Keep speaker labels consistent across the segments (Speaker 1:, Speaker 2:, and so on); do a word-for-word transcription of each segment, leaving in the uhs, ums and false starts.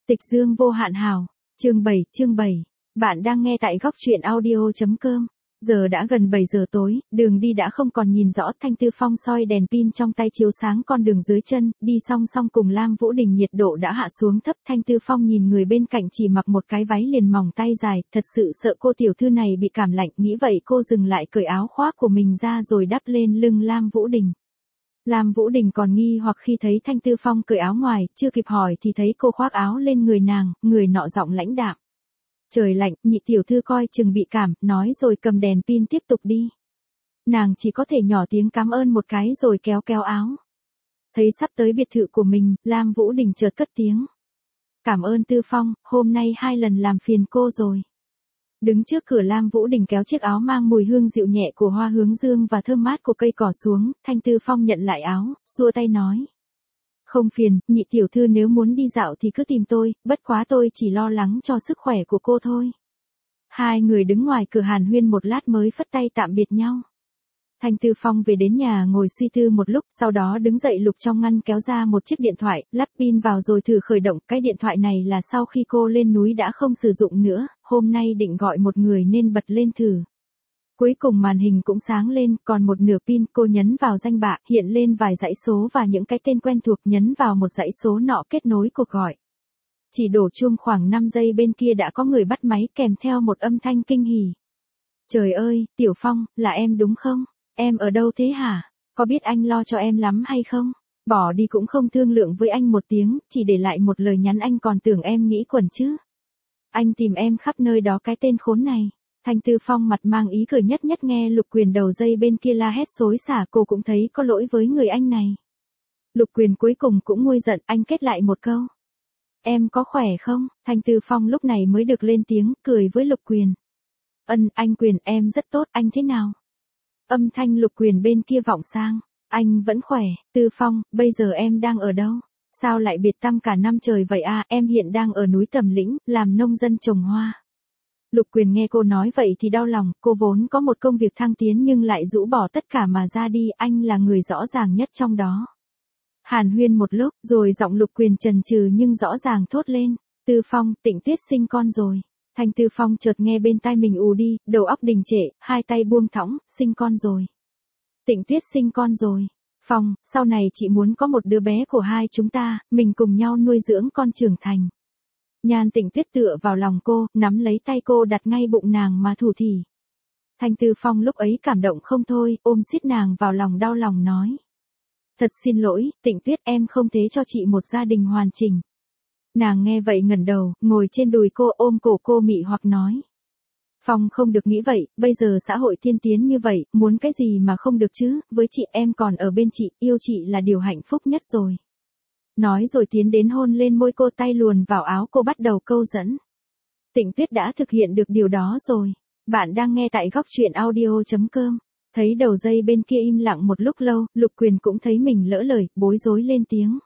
Speaker 1: Tịch dương vô hạn hào, chương bảy, chương bảy. Bạn đang nghe tại góc truyện audio.com. Giờ đã gần bảy giờ tối, đường đi đã không còn nhìn rõ. Thanh Tư Phong soi đèn pin trong tay chiếu sáng con đường dưới chân, đi song song cùng Lam Vũ Đình. Nhiệt độ đã hạ xuống thấp. Thanh Tư Phong nhìn người bên cạnh chỉ mặc một cái váy liền mỏng tay dài, thật sự sợ cô tiểu thư này bị cảm lạnh. Nghĩ vậy cô dừng lại cởi áo khoác của mình ra rồi đắp lên lưng Lam Vũ Đình. Lam Vũ Đình còn nghi hoặc khi thấy Thanh Tư Phong cởi áo ngoài, chưa kịp hỏi thì thấy cô khoác áo lên người nàng, người nọ giọng lãnh đạm. Trời lạnh, nhị tiểu thư coi chừng bị cảm, nói rồi cầm đèn pin tiếp tục đi. Nàng chỉ có thể nhỏ tiếng cảm ơn một cái rồi kéo kéo áo. Thấy sắp tới biệt thự của mình, Lam Vũ Đình chợt cất tiếng. Cảm ơn Tư Phong, hôm nay hai lần làm phiền cô rồi. Đứng trước cửa Lam Vũ Đình kéo chiếc áo mang mùi hương dịu nhẹ của hoa hướng dương và thơm mát của cây cỏ xuống, Thanh Tư Phong nhận lại áo, xua tay nói. Không phiền, nhị tiểu thư nếu muốn đi dạo thì cứ tìm tôi, bất quá tôi chỉ lo lắng cho sức khỏe của cô thôi. Hai người đứng ngoài cửa hàn huyên một lát mới phất tay tạm biệt nhau. Thanh Tư Phong về đến nhà ngồi suy tư một lúc, sau đó đứng dậy lục trong ngăn kéo ra một chiếc điện thoại, lắp pin vào rồi thử khởi động. Cái điện thoại này là sau khi cô lên núi đã không sử dụng nữa, hôm nay định gọi một người nên bật lên thử. Cuối cùng màn hình cũng sáng lên, còn một nửa pin. Cô nhấn vào danh bạ, hiện lên vài dãy số và những cái tên quen thuộc. Nhấn vào một dãy số nọ kết nối cuộc gọi. Chỉ đổ chuông khoảng năm giây bên kia đã có người bắt máy kèm theo một âm thanh kinh hỉ. Trời ơi, Tiểu Phong, là em đúng không? Em ở đâu thế hả? Có biết anh lo cho em lắm hay không? Bỏ đi cũng không thương lượng với anh một tiếng, chỉ để lại một lời nhắn anh còn tưởng em nghĩ quẩn chứ. Anh tìm em khắp nơi đó cái tên khốn này. Thanh Tư Phong mặt mang ý cười nhất nhất nghe Lục Quyền đầu dây bên kia la hét xối xả, cô cũng thấy có lỗi với người anh này. Lục Quyền cuối cùng cũng nguôi giận, anh kết lại một câu. Em có khỏe không? Thanh Tư Phong lúc này mới được lên tiếng, cười với Lục Quyền. Ân, anh Quyền, em rất tốt, anh thế nào? Âm thanh Lục Quyền bên kia vọng sang. Anh vẫn khỏe. Tư Phong, bây giờ em đang ở đâu? Sao lại biệt tăm cả năm trời vậy à? Em hiện đang ở núi Tầm Lĩnh, làm nông dân trồng hoa. Lục Quyền nghe cô nói vậy thì đau lòng, cô vốn có một công việc thăng tiến nhưng lại rũ bỏ tất cả mà ra đi, anh là người rõ ràng nhất trong đó. Hàn huyên một lúc, rồi giọng Lục Quyền chần chừ nhưng rõ ràng thốt lên. Tư Phong, Tịnh Tuyết sinh con rồi. Thanh Tư Phong chợt nghe bên tai mình ù đi, đầu óc đình trệ, hai tay buông thõng, sinh con rồi. Tịnh Tuyết sinh con rồi. Phong, sau này chị muốn có một đứa bé của hai chúng ta, mình cùng nhau nuôi dưỡng con trưởng thành. Nhan Tịnh Tuyết tựa vào lòng cô, nắm lấy tay cô đặt ngay bụng nàng mà thủ thỉ. Thanh Tư Phong lúc ấy cảm động không thôi, ôm siết nàng vào lòng đau lòng nói. Thật xin lỗi, Tịnh Tuyết, em không thế cho chị một gia đình hoàn chỉnh. Nàng nghe vậy ngẩng đầu, ngồi trên đùi cô ôm cổ cô mị hoặc nói. Phong không được nghĩ vậy, bây giờ xã hội tiên tiến như vậy, muốn cái gì mà không được chứ, với chị em còn ở bên chị, yêu chị là điều hạnh phúc nhất rồi. Nói rồi tiến đến hôn lên môi cô, tay luồn vào áo cô bắt đầu câu dẫn. Tịnh Tuyết đã thực hiện được điều đó rồi. Bạn đang nghe tại góc truyện audio.com. Thấy đầu dây bên kia im lặng một lúc lâu, Lục Quyền cũng thấy mình lỡ lời, bối rối lên tiếng.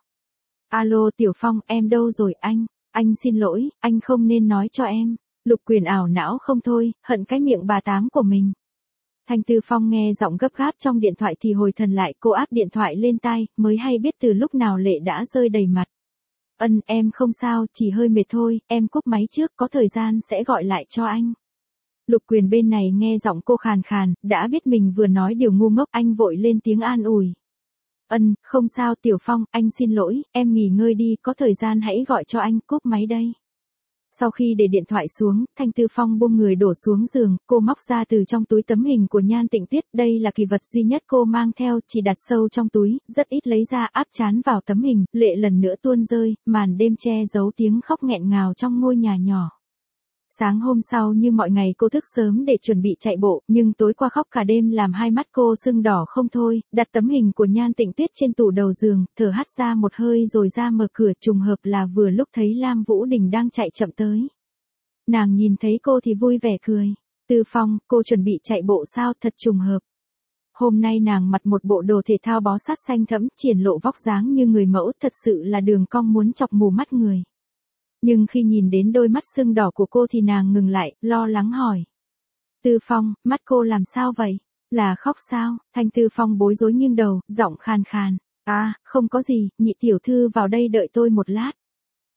Speaker 1: Alo Tiểu Phong, em đâu rồi anh? Anh xin lỗi, anh không nên nói cho em. Lục Quyền ảo não không thôi, hận cái miệng bà tám của mình. Thanh Tư Phong nghe giọng gấp gáp trong điện thoại thì hồi thần lại, cô áp điện thoại lên tai, mới hay biết từ lúc nào lệ đã rơi đầy mặt. Ân, em không sao, chỉ hơi mệt thôi, em cúp máy trước, có thời gian sẽ gọi lại cho anh. Lục Quyền bên này nghe giọng cô khàn khàn, đã biết mình vừa nói điều ngu ngốc, anh vội lên tiếng an ủi. Ân, không sao Tiểu Phong, anh xin lỗi, em nghỉ ngơi đi, có thời gian hãy gọi cho anh, cúp máy đây. Sau khi để điện thoại xuống, Thanh Tư Phong buông người đổ xuống giường, cô móc ra từ trong túi tấm hình của Nhan Tịnh Tuyết, đây là kỳ vật duy nhất cô mang theo, chỉ đặt sâu trong túi, rất ít lấy ra, áp trán vào tấm hình, lệ lần nữa tuôn rơi, màn đêm che giấu tiếng khóc nghẹn ngào trong ngôi nhà nhỏ. Sáng hôm sau như mọi ngày cô thức sớm để chuẩn bị chạy bộ, nhưng tối qua khóc cả đêm làm hai mắt cô sưng đỏ không thôi, đặt tấm hình của Nhan Tịnh Tuyết trên tủ đầu giường, thở hắt ra một hơi rồi ra mở cửa, trùng hợp là vừa lúc thấy Lam Vũ Đình đang chạy chậm tới. Nàng nhìn thấy cô thì vui vẻ cười. Tư Phong, cô chuẩn bị chạy bộ sao, thật trùng hợp. Hôm nay nàng mặc một bộ đồ thể thao bó sát xanh thẫm, triển lộ vóc dáng như người mẫu, thật sự là đường cong muốn chọc mù mắt người. Nhưng khi nhìn đến đôi mắt sưng đỏ của cô thì nàng ngừng lại, lo lắng hỏi. Tư Phong, mắt cô làm sao vậy? Là khóc sao? Thanh Tư Phong bối rối nghiêng đầu, giọng khàn khàn. À, không có gì, nhị tiểu thư vào đây đợi tôi một lát.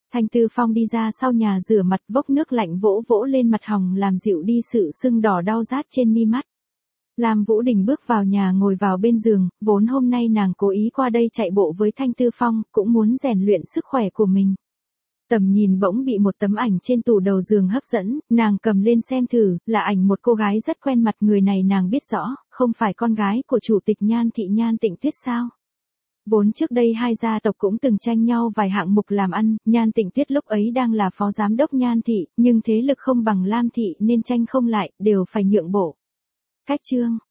Speaker 1: Thanh Tư Phong đi ra sau nhà rửa mặt, vốc nước lạnh vỗ vỗ lên mặt hồng làm dịu đi sự sưng đỏ đau rát trên mi mắt. Lam Vũ Đình bước vào nhà ngồi vào bên giường, vốn hôm nay nàng cố ý qua đây chạy bộ với Thanh Tư Phong, cũng muốn rèn luyện sức khỏe của mình. Tầm nhìn bỗng bị một tấm ảnh trên tủ đầu giường hấp dẫn, nàng cầm lên xem thử, là ảnh một cô gái rất quen mặt, người này nàng biết rõ, không phải con gái của chủ tịch Nhan thị Nhan Tịnh Tuyết sao? Vốn trước đây hai gia tộc cũng từng tranh nhau vài hạng mục làm ăn, Nhan Tịnh Tuyết lúc ấy đang là phó giám đốc Nhan thị, nhưng thế lực không bằng Lam thị nên tranh không lại, đều phải nhượng bộ. Cách chương